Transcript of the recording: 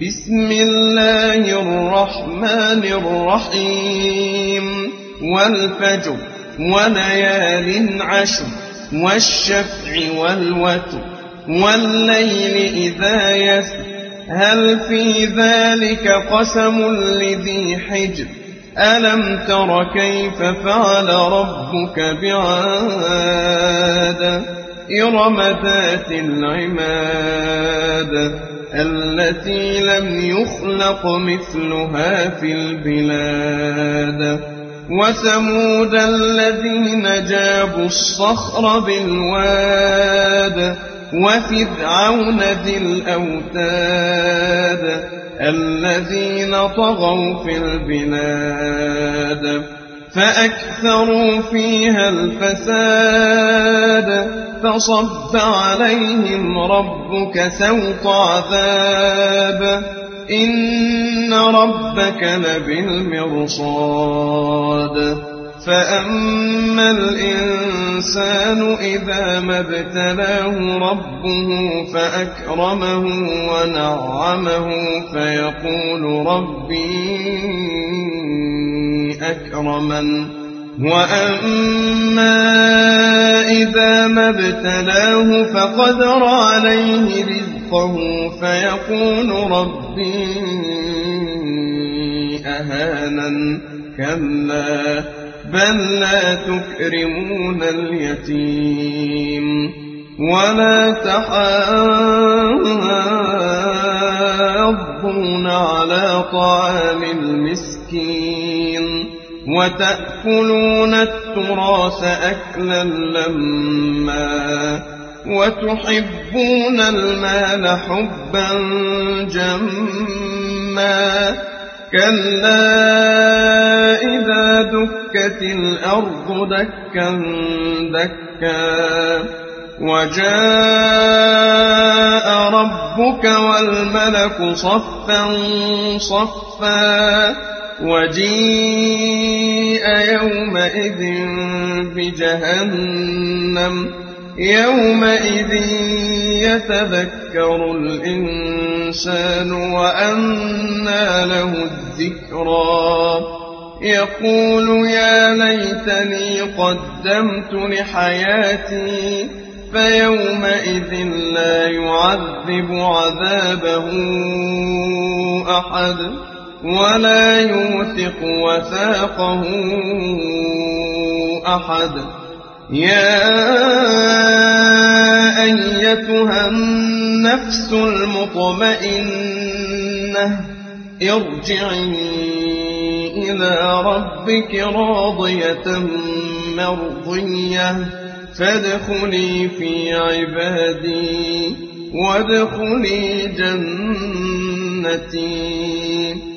بسم الله الرحمن الرحيم والفجر وليال عشر والشفع والوتر والليل إذا يسر هل في ذلك قسم لذي حجر ألم تر كيف فعل ربك بعاد إرم ذات العماد التي لم يخلق مثلها في البلاد وثمود الذين جابوا الصخر بالواد وفرعون ذي الأوتاد الذين طغوا في البلاد فأكثروا فيها الفساد فصب عليهم ربك سوط عذاب إن ربك لبالمرصاد فأما الإنسان إذا ما ابتلاه ربه فأكرمه ونعمه فيقول ربي أكرمن وأما إذا ما ابتلاه فقدر عليه رزقه فيقول ربي أهانن كلا بل لا تكرمون اليتيم ولا تحاضون على طعام المسكين وتأكلون التراث أكلا لما وتحبون المال حبا جما كلا إذا دكت الأرض دكا دكا وجاء ربك والملك صفا صفا وجيء يومئذ بجهنم يومئذ يتذكر الإنسان وأنى له الذكرى يقول يا ليتني قدمت لحياتي فيومئذ لا يعذب عذابه أحد ولا يوثق وثاقه أحد يا أيتها النفس المطمئنة ارجعي إلى ربك راضية مرضية فادخلي في عبادي وادخلي جنتي